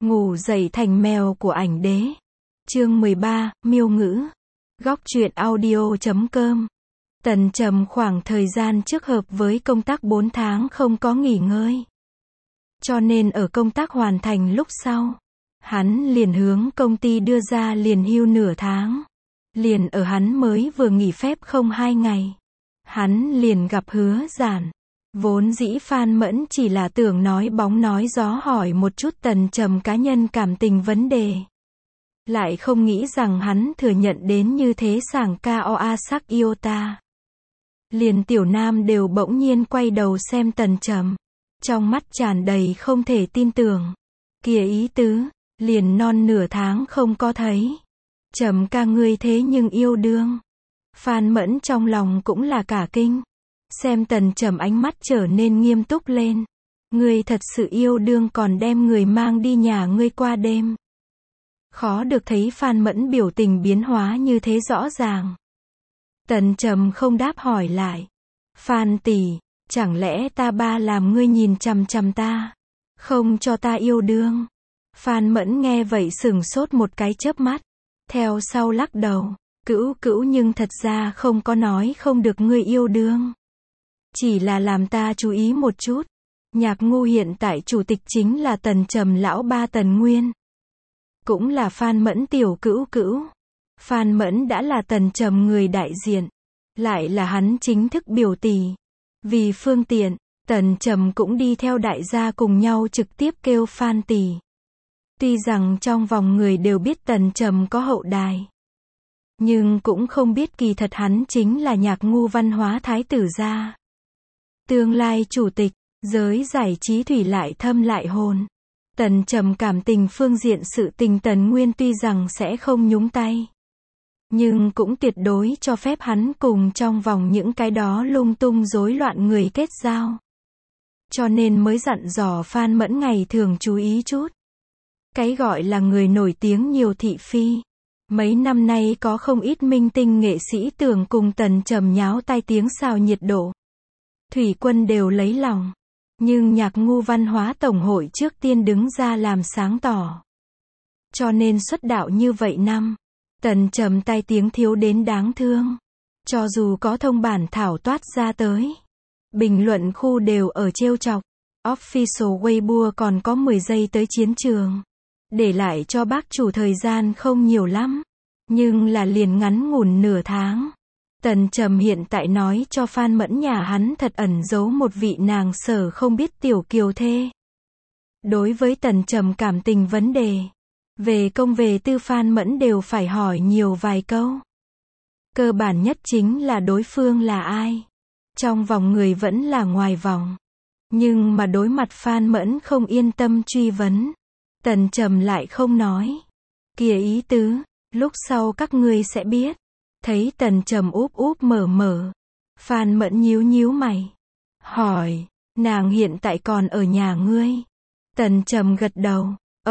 Ngủ dậy thành mèo của ảnh đế. Chương 13, miêu ngữ. Góc truyện audio.com. Tần Trầm khoảng thời gian trước hợp với công tác 4 tháng không có nghỉ ngơi. Cho nên ở công tác hoàn thành lúc sau, hắn liền hướng công ty đưa ra liền hưu nửa tháng. Liền ở hắn mới vừa nghỉ phép không 2 ngày. Hắn liền gặp Hứa Giản. Vốn dĩ Phan Mẫn chỉ là tưởng nói bóng nói gió hỏi một chút Tần Trầm cá nhân cảm tình vấn đề. Lại không nghĩ rằng hắn thừa nhận đến như thế sảng KOA sắc yêu ta. Liền Tiểu Nam đều bỗng nhiên quay đầu xem Tần Trầm. Trong mắt tràn đầy không thể tin tưởng. Kìa ý tứ, liền non nửa tháng không có thấy. Trầm ca ngươi thế nhưng yêu đương. Phan Mẫn trong lòng cũng là cả kinh. Xem Tần Trầm ánh mắt trở nên nghiêm túc lên. Ngươi thật sự yêu đương còn đem người mang đi nhà ngươi qua đêm. Khó được thấy Phan Mẫn biểu tình biến hóa như thế rõ ràng. Tần Trầm không đáp hỏi lại. Phan tỷ, chẳng lẽ ta ba làm ngươi nhìn chằm chằm ta, không cho ta yêu đương? Phan Mẫn nghe vậy sửng sốt một cái chớp mắt. Theo sau lắc đầu. Cữu nhưng thật ra không có nói không được ngươi yêu đương. Chỉ là làm ta chú ý một chút. Nhạc Ngu hiện tại chủ tịch chính là Tần Trầm lão ba Tần Nguyên. Cũng là Phan Mẫn tiểu cữu. Phan Mẫn đã là Tần Trầm người đại diện. Lại là hắn chính thức biểu tỷ. Vì phương tiện, Tần Trầm cũng đi theo đại gia cùng nhau trực tiếp kêu Phan tỷ. Tuy rằng trong vòng người đều biết Tần Trầm có hậu đài. Nhưng cũng không biết kỳ thật hắn chính là Nhạc Ngu văn hóa thái tử gia. Tương lai chủ tịch, giới giải trí thủy lại thâm lại hồn. Tần Trầm cảm tình phương diện sự tình Tần Nguyên tuy rằng sẽ không nhúng tay. Nhưng cũng tuyệt đối cho phép hắn cùng trong vòng những cái đó lung tung rối loạn người kết giao. Cho nên mới dặn dò Phan Mẫn ngày thường chú ý chút. Cái gọi là người nổi tiếng nhiều thị phi. Mấy năm nay có không ít minh tinh nghệ sĩ tưởng cùng Tần Trầm nháo tai tiếng xào nhiệt độ. Thủy Quân đều lấy lòng. Nhưng Nhạc Ngu văn hóa tổng hội trước tiên đứng ra làm sáng tỏ. Cho nên xuất đạo như vậy năm, Tần Trầm tai tiếng thiếu đến đáng thương. Cho dù có thông bản thảo toát ra tới, bình luận khu đều ở trêu chọc. Official Weibo còn có 10 giây tới chiến trường. Để lại cho bác chủ thời gian không nhiều lắm. Nhưng là liền ngắn ngủn nửa tháng. Tần Trầm hiện tại nói cho Phan Mẫn nhà hắn thật ẩn giấu một vị nàng sở không biết tiểu kiều thê. Đối với Tần Trầm cảm tình vấn đề, về công về tư Phan Mẫn đều phải hỏi nhiều vài câu. Cơ bản nhất chính là đối phương là ai. Trong vòng người vẫn là ngoài vòng. Nhưng mà đối mặt Phan Mẫn không yên tâm truy vấn. Tần Trầm lại không nói. Kìa ý tứ, lúc sau các ngươi sẽ biết. Thấy Tần Trầm úp mở. Phan Mẫn nhíu mày. Hỏi, nàng hiện tại còn ở nhà ngươi? Tần Trầm gật đầu.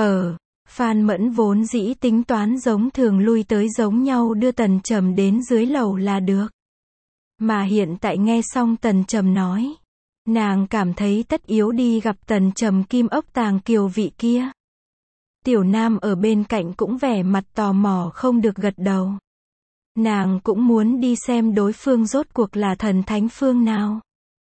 Phan Mẫn vốn dĩ tính toán giống thường lui tới giống nhau đưa Tần Trầm đến dưới lầu là được. Mà hiện tại nghe xong Tần Trầm nói. Nàng cảm thấy tất yếu đi gặp Tần Trầm kim ốc tàng kiều vị kia. Tiểu Nam ở bên cạnh cũng vẻ mặt tò mò không được gật đầu. Nàng cũng muốn đi xem đối phương rốt cuộc là thần thánh phương nào.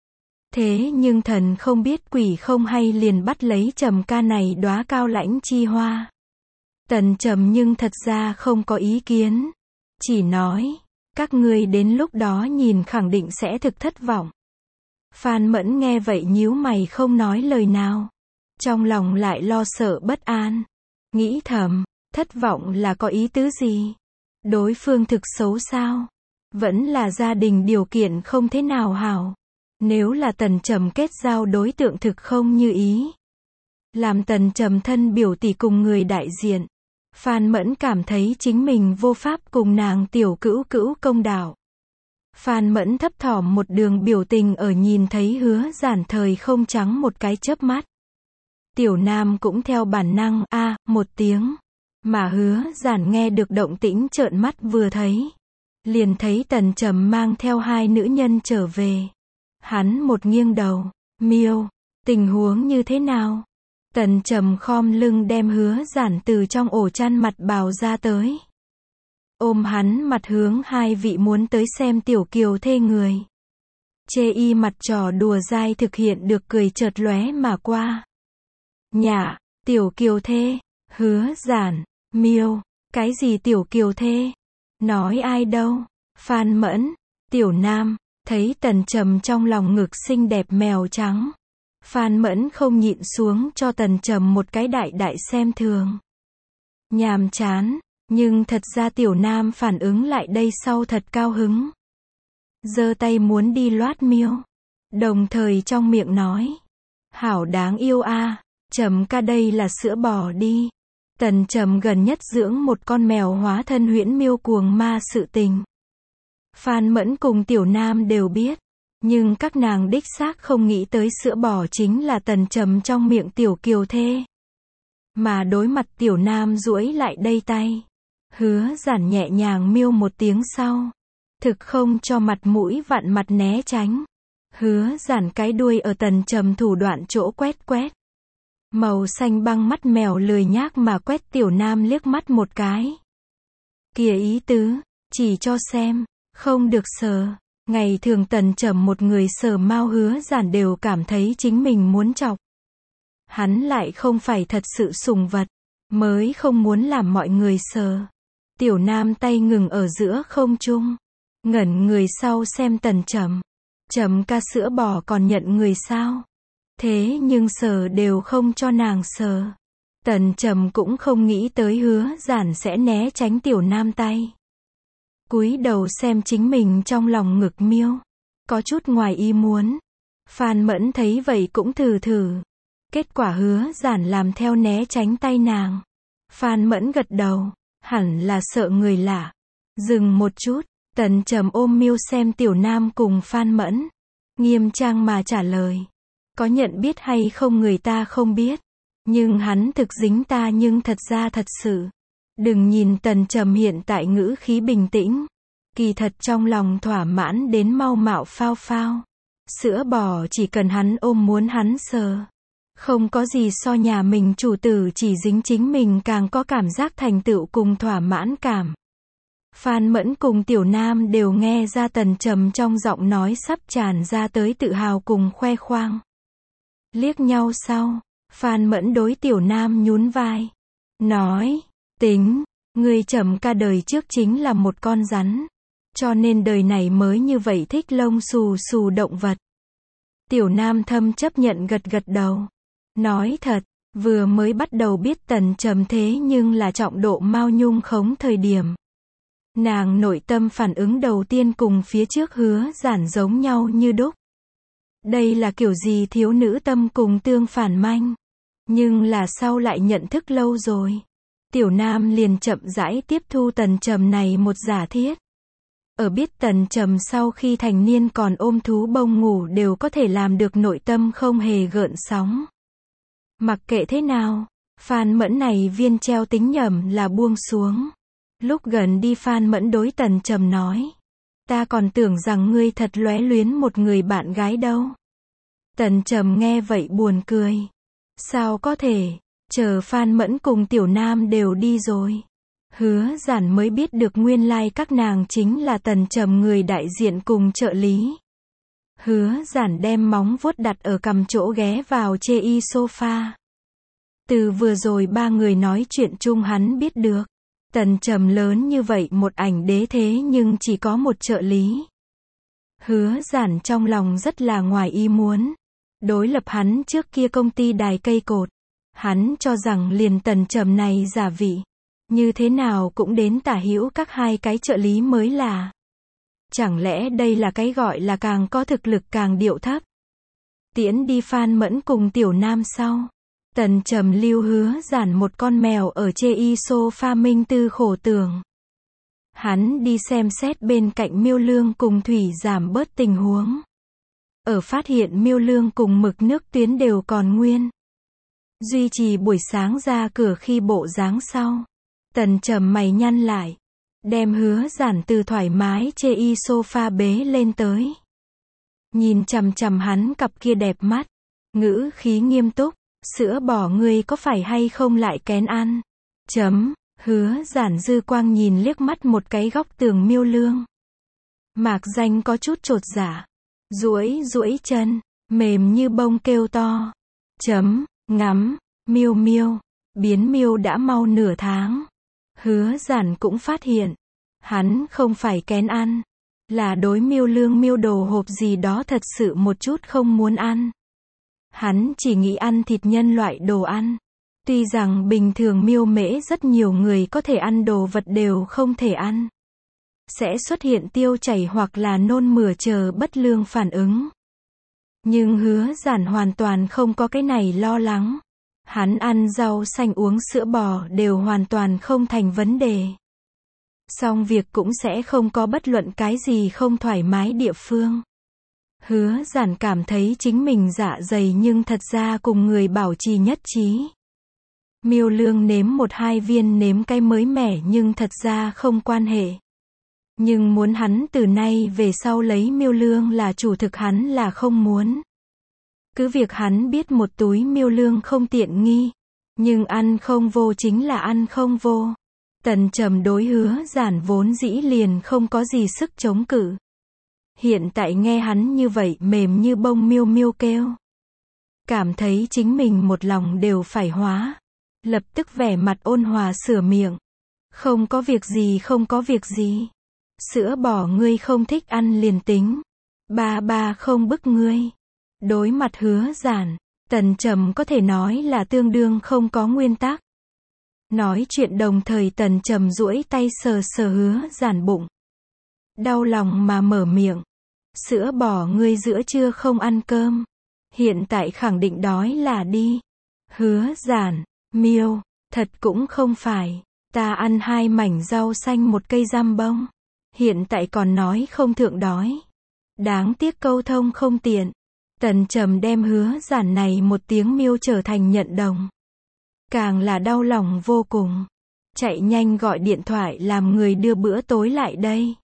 Thế nhưng thần không biết quỷ không hay liền bắt lấy Trầm ca này đóa cao lãnh chi hoa. Tần Trầm nhưng thật ra không có ý kiến. Chỉ nói, các ngươi đến lúc đó nhìn khẳng định sẽ thực thất vọng. Phan Mẫn nghe vậy nhíu mày không nói lời nào. Trong lòng lại lo sợ bất an. Nghĩ thầm, thất vọng là có ý tứ gì? Đối phương thực xấu sao? Vẫn là gia đình điều kiện không thế nào hảo. Nếu là Tần Trầm kết giao đối tượng thực không như ý. Làm Tần Trầm thân biểu tỷ cùng người đại diện. Phan Mẫn cảm thấy chính mình vô pháp cùng nàng tiểu cữu công đạo. Phan Mẫn thấp thỏm một đường biểu tình ở nhìn thấy Hứa Giản thời không trắng một cái chớp mắt. Tiểu Nam cũng theo bản năng một tiếng. Mà Hứa Giản nghe được động tĩnh trợn mắt vừa thấy. Liền thấy Tần Trầm mang theo 2 nữ nhân trở về. Hắn một nghiêng đầu. Miêu, tình huống như thế nào? Tần Trầm khom lưng đem Hứa Giản từ trong ổ chăn mặt bào ra tới. Ôm hắn mặt hướng hai vị muốn tới xem tiểu kiều thê người. Chê y mặt trò đùa dai thực hiện được cười chợt lóe mà qua. Nhạ, tiểu kiều thê, Hứa Giản, Miêu, cái gì tiểu kiều thê? Nói ai đâu? Phan Mẫn, Tiểu Nam, thấy Tần Trầm trong lòng ngực xinh đẹp mèo trắng. Phan Mẫn không nhịn xuống cho Tần Trầm một cái đại đại xem thường. Nhàm chán, nhưng thật ra Tiểu Nam phản ứng lại đây sau thật cao hứng. Giơ tay muốn đi loát Miêu. Đồng thời trong miệng nói. Hảo đáng yêu a, Trầm ca đây là sữa bò đi. Tần Trầm gần nhất dưỡng một con mèo hóa thân huyễn miêu cuồng ma sự tình. Phan Mẫn cùng Tiểu Nam đều biết. Nhưng các nàng đích xác không nghĩ tới sữa bò chính là Tần Trầm trong miệng tiểu kiều thê. Mà đối mặt Tiểu Nam duỗi lại đây tay. Hứa Giản nhẹ nhàng miêu một tiếng sau. Thực không cho mặt mũi vặn mặt né tránh. Hứa Giản cái đuôi ở Tần Trầm thủ đoạn chỗ quét quét. Màu xanh băng mắt mèo lười nhác mà quét Tiểu Nam liếc mắt một cái. Kìa ý tứ, chỉ cho xem, không được sờ. Ngày thường Tần Trầm một người sờ mao Hứa Giản đều cảm thấy chính mình muốn chọc. Hắn lại không phải thật sự sủng vật, mới không muốn làm mọi người sờ. Tiểu Nam tay ngừng ở giữa không trung, ngẩn người sau xem Tần Trầm. Trầm ca sữa bò còn nhận người sao? Thế nhưng sờ đều không cho nàng sờ. Tần Trầm cũng không nghĩ tới Hứa Giản sẽ né tránh Tiểu Nam tay. Cúi đầu xem chính mình trong lòng ngực Miêu. Có chút ngoài ý muốn. Phan Mẫn thấy vậy cũng thử thử. Kết quả Hứa Giản làm theo né tránh tay nàng. Phan Mẫn gật đầu. Hẳn là sợ người lạ. Dừng một chút. Tần Trầm ôm Miêu xem Tiểu Nam cùng Phan Mẫn. Nghiêm trang mà trả lời. Có nhận biết hay không người ta không biết. Nhưng hắn thực dính ta nhưng thật ra thật sự. Đừng nhìn Tần Trầm hiện tại ngữ khí bình tĩnh. Kỳ thật trong lòng thỏa mãn đến mau mạo phao phao. Sữa bò chỉ cần hắn ôm muốn hắn sờ. Không có gì so nhà mình chủ tử chỉ dính chính mình càng có cảm giác thành tựu cùng thỏa mãn cảm. Phan Mẫn cùng Tiểu Nam đều nghe ra Tần Trầm trong giọng nói sắp tràn ra tới tự hào cùng khoe khoang. Liếc nhau sau, Phan Mẫn đối Tiểu Nam nhún vai. Nói, tính, người Trầm ca đời trước chính là một con rắn. Cho nên đời này mới như vậy thích lông xù xù động vật. Tiểu Nam thâm chấp nhận gật gật đầu. Nói thật, vừa mới bắt đầu biết Tần Trầm thế nhưng là trọng độ mao nhung khống thời điểm. Nàng nội tâm phản ứng đầu tiên cùng phía trước Hứa Giản giống nhau như đúc. Đây là kiểu gì thiếu nữ tâm cùng tương phản manh. Nhưng là sau lại nhận thức lâu rồi. Tiểu Nam liền chậm rãi tiếp thu Tần Trầm này một giả thiết. Ở biết Tần Trầm sau khi thành niên còn ôm thú bông ngủ đều có thể làm được nội tâm không hề gợn sóng. Mặc kệ thế nào, Phan Mẫn này viên treo tính nhầm là buông xuống. Lúc gần đi Phan Mẫn đối Tần Trầm nói. Ta còn tưởng rằng ngươi thật lóe luyến một người bạn gái đâu. Tần Trầm nghe vậy buồn cười. Sao có thể, chờ Phan Mẫn cùng Tiểu Nam đều đi rồi. Hứa Giản mới biết được nguyên lai các nàng chính là Tần Trầm người đại diện cùng trợ lý. Hứa Giản đem móng vuốt đặt ở cằm chỗ ghé vào chê y sofa. Từ vừa rồi ba người nói chuyện chung hắn biết được. Tần Trầm lớn như vậy một ảnh đế thế nhưng chỉ có một trợ lý. Hứa Giản trong lòng rất là ngoài ý muốn. Đối lập hắn trước kia công ty đài cây cột. Hắn cho rằng liền Tần Trầm này giả vị. Như thế nào cũng đến tả hữu các hai cái trợ lý mới là. Chẳng lẽ đây là cái gọi là càng có thực lực càng điệu thấp. Tiễn đi Phan Mẫn cùng Tiểu Nam sau. Tần Trầm lưu Hứa Giản một con mèo ở chê y sofa minh tư khổ tưởng. Hắn đi xem xét bên cạnh Miêu Lương cùng Thủy giảm bớt tình huống. Ở phát hiện Miêu Lương cùng mực nước tuyến đều còn nguyên. Duy trì buổi sáng ra cửa khi bộ dáng sau. Tần Trầm mày nhăn lại. Đem Hứa Giản từ thoải mái chê y sofa bế lên tới. Nhìn chằm chằm hắn cặp kia đẹp mắt. Ngữ khí nghiêm túc. Sữa bò ngươi có phải hay không lại kén ăn? Hứa Giản dư quang nhìn liếc mắt một cái góc tường Miêu Lương. Mạc Danh có chút chột dạ. Duỗi chân, mềm như bông kêu to. Ngắm, Miêu Miêu. Biến Miêu đã mau nửa tháng. Hứa Giản cũng phát hiện. Hắn không phải kén ăn. Là đối Miêu Lương Miêu đồ hộp gì đó thật sự một chút không muốn ăn. Hắn chỉ nghĩ ăn thịt nhân loại đồ ăn. Tuy rằng bình thường Miêu Mễ rất nhiều người có thể ăn đồ vật đều không thể ăn. Sẽ xuất hiện tiêu chảy hoặc là nôn mửa chờ bất lương phản ứng. Nhưng Hứa Giản hoàn toàn không có cái này lo lắng. Hắn ăn rau xanh uống sữa bò đều hoàn toàn không thành vấn đề. Xong việc cũng sẽ không có bất luận cái gì không thoải mái địa phương. Hứa Giản cảm thấy chính mình dạ dày nhưng thật ra cùng người bảo trì nhất trí. Miêu Lương nếm 1-2 viên nếm cái mới mẻ nhưng thật ra không quan hệ. Nhưng muốn hắn từ nay về sau lấy Miêu Lương là chủ thực hắn là không muốn. Cứ việc hắn biết một túi Miêu Lương không tiện nghi. Nhưng ăn không vô chính là ăn không vô. Tần Trầm đối Hứa Giản vốn dĩ liền không có gì sức chống cự. Hiện tại nghe hắn như vậy mềm như bông miêu miêu kêu. Cảm thấy chính mình một lòng đều phải hóa. Lập tức vẻ mặt ôn hòa sửa miệng. Không có việc gì không có việc gì. Sữa bò ngươi không thích ăn liền tính. Ba không bức ngươi. Đối mặt Hứa Giản, Tần Trầm có thể nói là tương đương không có nguyên tắc. Nói chuyện đồng thời Tần Trầm duỗi tay sờ sờ Hứa Giản bụng. Đau lòng mà mở miệng. Sữa bò ngươi giữa trưa không ăn cơm. Hiện tại khẳng định đói là đi. Hứa Giản, Miêu, thật cũng không phải. Ta ăn 2 mảnh rau xanh 1 cây giam bông. Hiện tại còn nói không thượng đói. Đáng tiếc câu thông không tiện. Tần Trầm đem Hứa Giản này một tiếng miêu trở thành nhận đồng. Càng là đau lòng vô cùng. Chạy nhanh gọi điện thoại làm người đưa bữa tối lại đây.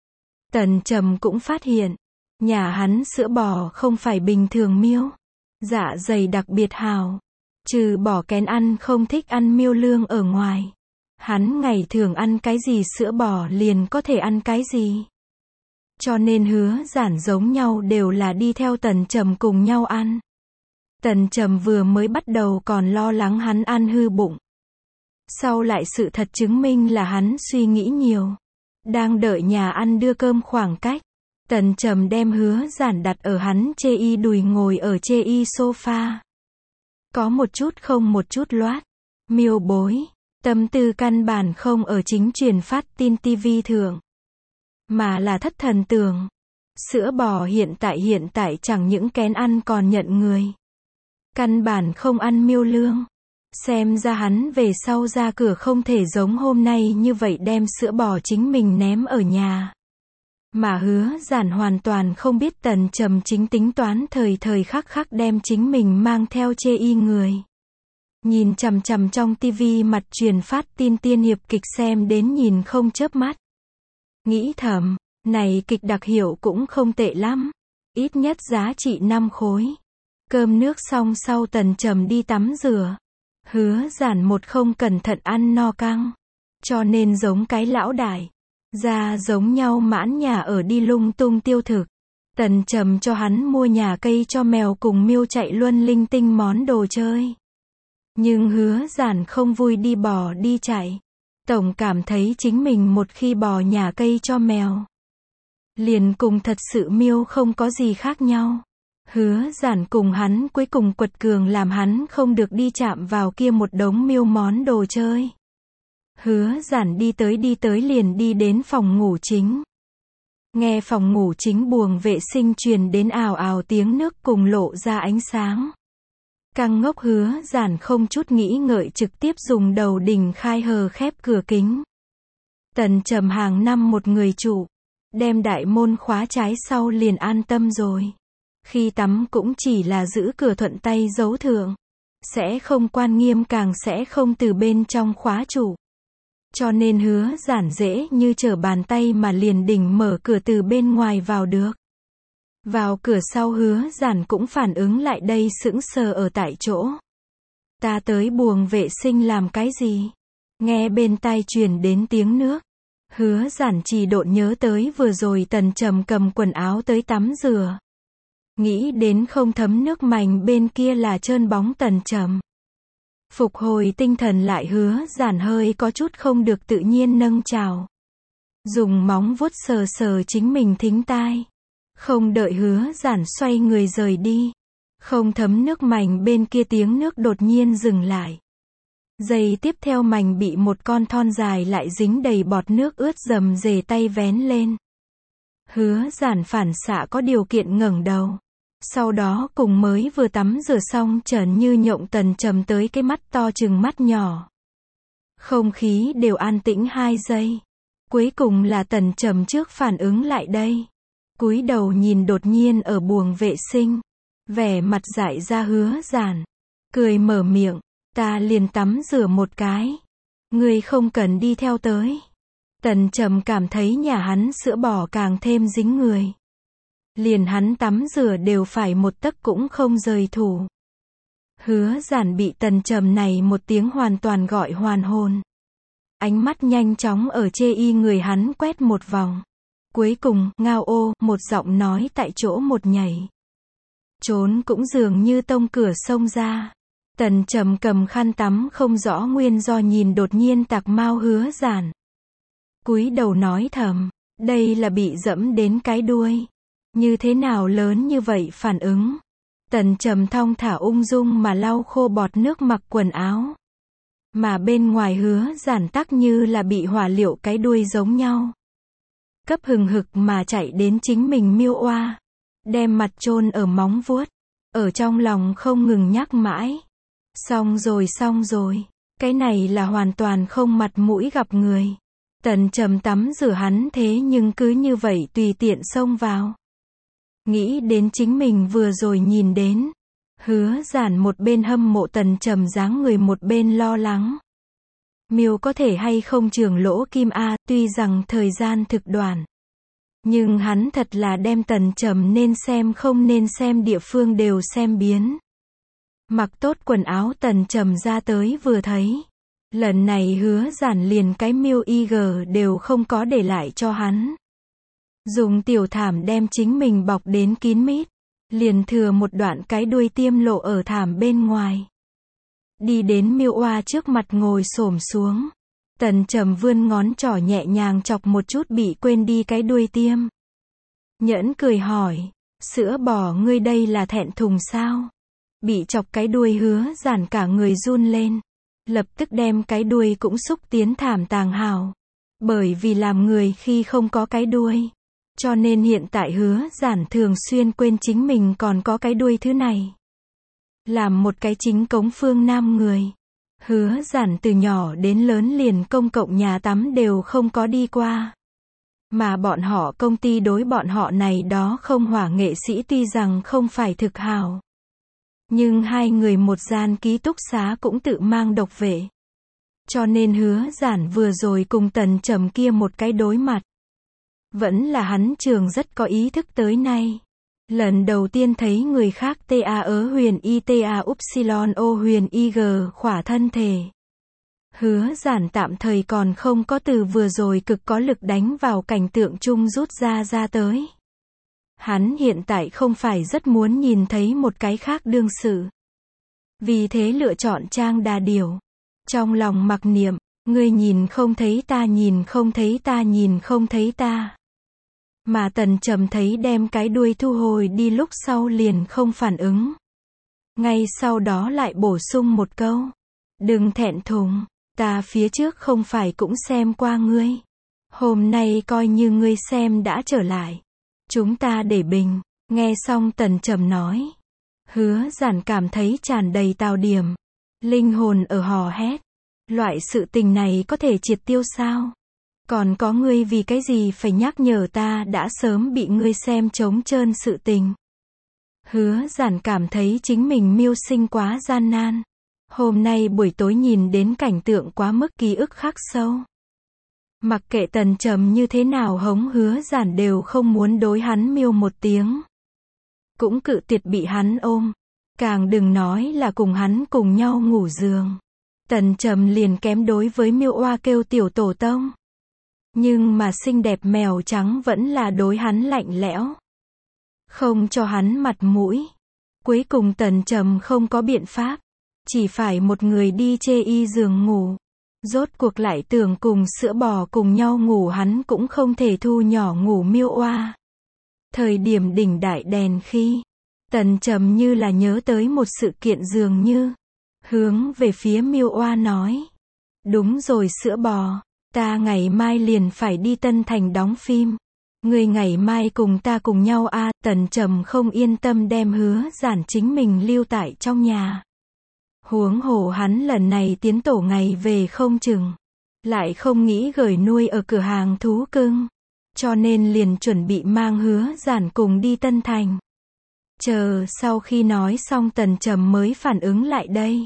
Tần Trầm cũng phát hiện. Nhà hắn sữa bò không phải bình thường miêu. Dạ dày đặc biệt hào. Trừ bỏ kén ăn không thích ăn Miêu Lương ở ngoài. Hắn ngày thường ăn cái gì sữa bò liền có thể ăn cái gì. Cho nên Hứa Giản giống nhau đều là đi theo Tần Trầm cùng nhau ăn. Tần Trầm vừa mới bắt đầu còn lo lắng hắn ăn hư bụng. Sau lại sự thật chứng minh là hắn suy nghĩ nhiều. Đang đợi nhà ăn đưa cơm khoảng cách. Tần Trầm đem Hứa Giản đặt ở hắn chê y đùi ngồi ở chê y sofa. Có một chút không một chút loát. Miêu bối. Tâm tư căn bản không ở chính truyền phát tin TV thượng. Mà là thất thần tưởng. Sữa bò hiện tại chẳng những kén ăn còn nhận người. Căn bản không ăn Miêu Lương. Xem ra hắn về sau ra cửa không thể giống hôm nay như vậy đem sữa bò chính mình ném ở nhà. Mà Hứa Giản hoàn toàn không biết Tần Trầm chính tính toán thời khắc đem chính mình mang theo chê y người. Nhìn chằm chằm trong tivi mặt truyền phát tin tiên hiệp kịch xem đến nhìn không chớp mắt. Nghĩ thầm, này kịch đặc hiệu cũng không tệ lắm. Ít nhất giá trị 5 khối. Cơm nước xong sau Tần Trầm đi tắm rửa. Hứa Giản một không cẩn thận ăn no căng. Cho nên giống cái lão đại. Ra giống nhau mãn nhà ở đi lung tung tiêu thực. Tần Trầm cho hắn mua nhà cây cho mèo cùng miêu chạy luân linh tinh món đồ chơi. Nhưng Hứa Giản không vui đi bò đi chạy. Tổng cảm thấy chính mình một khi bò nhà cây cho mèo. Liền cùng thật sự miêu không có gì khác nhau. Hứa Giản cùng hắn cuối cùng quật cường làm hắn không được đi chạm vào kia một đống miêu món đồ chơi. Hứa Giản đi tới liền đi đến phòng ngủ chính. Nghe phòng ngủ chính buồng vệ sinh truyền đến ào ào tiếng nước cùng lộ ra ánh sáng. Căng ngốc Hứa Giản không chút nghĩ ngợi trực tiếp dùng đầu đỉnh khai hờ khép cửa kính. Tần Trầm hàng năm một người trụ. Đem đại môn khóa trái sau liền an tâm rồi. Khi tắm cũng chỉ là giữ cửa thuận tay giấu thượng. Sẽ không quan nghiêm càng sẽ không từ bên trong khóa trụ. Cho nên Hứa Giản dễ như trở bàn tay mà liền đỉnh mở cửa từ bên ngoài vào được. Vào cửa sau Hứa Giản cũng phản ứng lại đây sững sờ ở tại chỗ. Ta tới buồng vệ sinh làm cái gì? Nghe bên tai truyền đến tiếng nước. Hứa Giản chỉ độn nhớ tới vừa rồi Tần Trầm cầm quần áo tới tắm rửa. Nghĩ đến không thấm nước mành bên kia là trơn bóng Tần Trầm. Phục hồi tinh thần lại, Hứa Giản hơi có chút không được tự nhiên nâng chào. Dùng móng vuốt sờ sờ chính mình thính tai. Không đợi Hứa Giản xoay người rời đi. Không thấm nước mành bên kia tiếng nước đột nhiên dừng lại. Giây tiếp theo mành bị một con thon dài lại dính đầy bọt nước ướt rầm rề tay vén lên. Hứa Giản phản xạ có điều kiện ngẩng đầu. Sau đó cùng mới vừa tắm rửa xong Trần Như Nhộng Tần Trầm tới cái mắt to chừng mắt nhỏ. Không khí đều an tĩnh 2 giây. Cuối cùng là Tần Trầm trước phản ứng lại đây. Cúi đầu nhìn đột nhiên ở buồng vệ sinh. Vẻ mặt dại ra Hứa Giản. Cười mở miệng. Ta liền tắm rửa một cái. Ngươi không cần đi theo tới. Tần Trầm cảm thấy nhà hắn sữa bò càng thêm dính người. Liền hắn tắm rửa đều phải một tấc cũng không rời thủ. Hứa Giản bị Tần Trầm này một tiếng hoàn toàn gọi hoàn hồn. Ánh mắt nhanh chóng ở chê y người hắn quét một vòng. Cuối cùng, ngao ô, một giọng nói tại chỗ một nhảy. Trốn cũng dường như tông cửa xông ra. Tần Trầm cầm khăn tắm không rõ nguyên do nhìn đột nhiên tạc mau Hứa Giản. Cúi đầu nói thầm, đây là bị dẫm đến cái đuôi. Như thế nào lớn như vậy phản ứng. Tần Trầm thong thả ung dung mà lau khô bọt nước mặc quần áo. Mà bên ngoài Hứa Giản tắc như là bị hỏa liệu cái đuôi giống nhau. Cấp hừng hực mà chạy đến chính mình miêu oa. Đem mặt chôn ở móng vuốt. Ở trong lòng không ngừng nhắc mãi. Xong rồi. Cái này là hoàn toàn không mặt mũi gặp người. Tần Trầm tắm rửa hắn thế nhưng cứ như vậy tùy tiện xông vào. Nghĩ đến chính mình vừa rồi nhìn đến. Hứa Giản một bên hâm mộ Tần Trầm dáng người một bên lo lắng. Miêu có thể hay không trường lỗ kim a, tuy rằng thời gian thực đoạn. Nhưng hắn thật là đem Tần Trầm nên xem không nên xem địa phương đều xem biến. Mặc tốt quần áo Tần Trầm ra tới vừa thấy. Lần này Hứa Giản liền cái miêu IG đều không có để lại cho hắn. Dùng tiểu thảm đem chính mình bọc đến kín mít. Liền thừa một đoạn cái đuôi tiêm lộ ở thảm bên ngoài. Đi đến miêu oa trước mặt ngồi xổm xuống. Tần Trầm vươn ngón trỏ nhẹ nhàng chọc một chút bị quên đi cái đuôi tiêm. Nhẫn cười hỏi, sữa bò ngươi đây là thẹn thùng sao? Bị chọc cái đuôi Hứa Giản cả người run lên. Lập tức đem cái đuôi cũng xúc tiến thảm tàng hào. Bởi vì làm người khi không có cái đuôi. Cho nên hiện tại Hứa Giản thường xuyên quên chính mình còn có cái đuôi thứ này. Làm một cái chính cống phương Nam người. Hứa Giản từ nhỏ đến lớn liền công cộng nhà tắm đều không có đi qua. Mà bọn họ công ty đối bọn họ này đó không hỏa nghệ sĩ tuy rằng không phải thực hào. Nhưng hai người một gian ký túc xá cũng tự mang độc vệ. Cho nên Hứa Giản vừa rồi cùng Tần Trầm kia một cái đối mặt. Vẫn là hắn trường rất có ý thức tới nay. Lần đầu tiên thấy người khác ta ớ huyền y ta upsilon o huyền ig khỏa thân thể. Hứa Giản tạm thời còn không có từ vừa rồi cực có lực đánh vào cảnh tượng chung rút ra tới. Hắn hiện tại không phải rất muốn nhìn thấy một cái khác đương sự. Vì thế lựa chọn trang đà điểu. Trong lòng mặc niệm, ngươi nhìn không thấy ta nhìn không thấy ta nhìn không thấy ta. Mà Tần Trầm thấy đem cái đuôi thu hồi đi lúc sau liền không phản ứng. Ngay sau đó lại bổ sung một câu. Đừng thẹn thùng, ta phía trước không phải cũng xem qua ngươi. Hôm nay coi như ngươi xem đã trở lại. Chúng ta để bình, nghe xong Tần Trầm nói. Hứa Giản cảm thấy tràn đầy tào điểm. Linh hồn ở hò hét. Loại sự tình này có thể triệt tiêu sao? Còn có ngươi vì cái gì phải nhắc nhở ta đã sớm bị ngươi xem trống trơn sự tình. Hứa Giản cảm thấy chính mình mưu sinh quá gian nan. Hôm nay buổi tối nhìn đến cảnh tượng quá mức ký ức khắc sâu. Mặc kệ Tần Trầm như thế nào hống Hứa Giản đều không muốn đối hắn miêu một tiếng. Cũng cự tuyệt bị hắn ôm. Càng đừng nói là cùng hắn cùng nhau ngủ giường. Tần Trầm liền kém đối với Miêu Oa kêu tiểu tổ tông. Nhưng mà xinh đẹp mèo trắng vẫn là đối hắn lạnh lẽo. Không cho hắn mặt mũi. Cuối cùng Tần Trầm không có biện pháp. Chỉ phải một người đi chê y giường ngủ. Rốt cuộc lại tưởng cùng sữa bò cùng nhau ngủ, hắn cũng không thể thu nhỏ ngủ Miêu Oa. Thời điểm đỉnh đại đèn khi, Tần Trầm như là nhớ tới một sự kiện dường như. Hướng về phía Miêu Oa nói. Đúng rồi sữa bò, ta ngày mai liền phải đi Tân Thành đóng phim. Người ngày mai cùng ta cùng nhau a. Tần Trầm không yên tâm đem Hứa Giản chính mình lưu tại trong nhà. Huống hồ hắn lần này tiến tổ ngày về không chừng. Lại không nghĩ gửi nuôi ở cửa hàng thú cưng. Cho nên liền chuẩn bị mang Hứa Giản cùng đi Tân Thành. Chờ sau khi nói xong Tần Trầm mới phản ứng lại đây.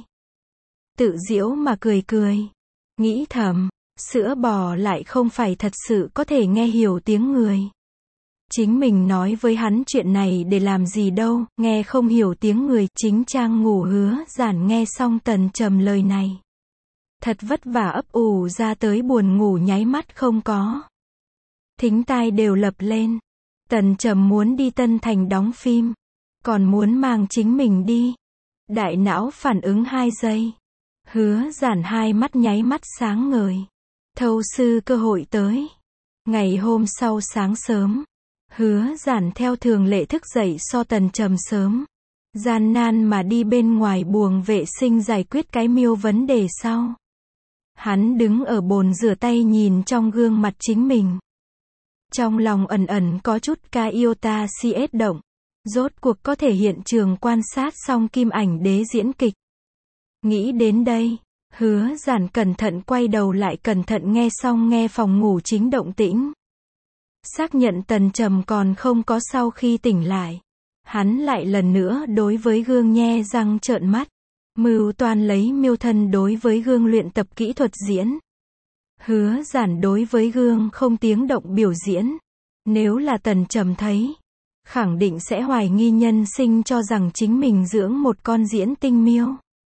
Tự giễu mà cười cười. Nghĩ thầm, sữa bò lại không phải thật sự có thể nghe hiểu tiếng người. Chính mình nói với hắn chuyện này để làm gì đâu, nghe không hiểu tiếng người. Chính trang ngủ Hứa Giản nghe xong Tần Trầm lời này. Thật vất vả ấp ủ ra tới buồn ngủ nháy mắt không có. Thính tai đều lập lên. Tần Trầm muốn đi Tân Thành đóng phim. Còn muốn mang chính mình đi. Đại não phản ứng 2 giây. Hứa Giản hai mắt nháy mắt sáng ngời. Thâu sư cơ hội tới. Ngày hôm sau sáng sớm. Hứa Giản theo thường lệ thức dậy so Tần Trầm sớm. Gian nan mà đi bên ngoài buồng vệ sinh giải quyết cái Miêu vấn đề sau. Hắn đứng ở bồn rửa tay nhìn trong gương mặt chính mình. Trong lòng ẩn ẩn có chút ca yêu ta si ết động. Rốt cuộc có thể hiện trường quan sát xong Kim Ảnh Đế diễn kịch. Nghĩ đến đây, Hứa Giản cẩn thận quay đầu lại cẩn thận nghe xong nghe phòng ngủ chính động tĩnh. Xác nhận Tần Trầm còn không có sau khi tỉnh lại. Hắn lại lần nữa đối với gương nhe răng trợn mắt. Mưu toan lấy Miêu thân đối với gương luyện tập kỹ thuật diễn. Hứa Giản đối với gương không tiếng động biểu diễn. Nếu là Tần Trầm thấy, khẳng định sẽ hoài nghi nhân sinh cho rằng chính mình dưỡng một con diễn tinh miêu.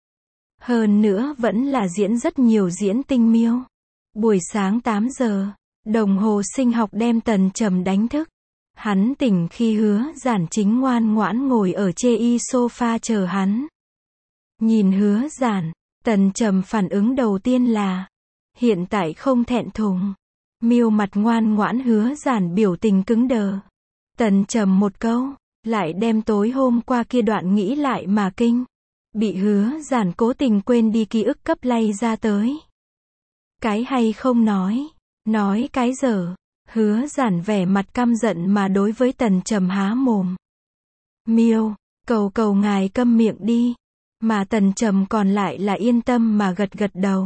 Hơn nữa vẫn là diễn rất nhiều diễn tinh miêu. Buổi sáng 8 giờ, đồng hồ sinh học đem Tần Trầm đánh thức. Hắn tỉnh khi Hứa Giản chính ngoan ngoãn ngồi ở chê y sofa chờ hắn. Nhìn Hứa Giản, Tần Trầm phản ứng đầu tiên là hiện tại không thẹn thùng. Miêu mặt ngoan ngoãn Hứa Giản biểu tình cứng đờ. Tần Trầm một câu, lại đem tối hôm qua kia đoạn nghĩ lại mà kinh. Bị Hứa Giản cố tình quên đi ký ức cấp lay ra tới. Cái hay không nói cái dở. Hứa Giản vẻ mặt căm giận mà đối với Tần Trầm há mồm. Miêu, cầu ngài câm miệng đi. Mà Tần Trầm còn lại là yên tâm mà gật gật đầu.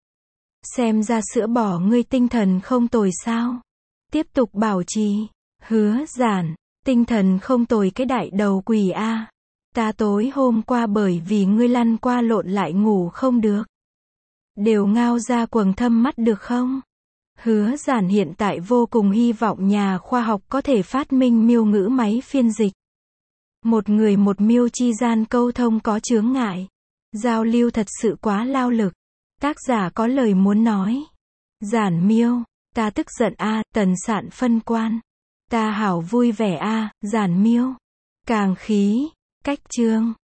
Xem ra sữa bò ngươi tinh thần không tồi sao. Tiếp tục bảo trì. Hứa Giản, tinh thần không tồi cái đại đầu quỷ a. Ta tối hôm qua bởi vì ngươi lăn qua lộn lại ngủ không được. Đều ngao ra quầng thâm mắt được không? Hứa Giản hiện tại vô cùng hy vọng nhà khoa học có thể phát minh miêu ngữ máy phiên dịch. Một người một miêu chi gian câu thông có chướng ngại. Giao lưu thật sự quá lao lực. Tác giả có lời muốn nói. Giản miêu, ta tức giận a. Tần Sạn phân quan. Ta hảo vui vẻ a. Giản miêu. Càng khí, cách chương.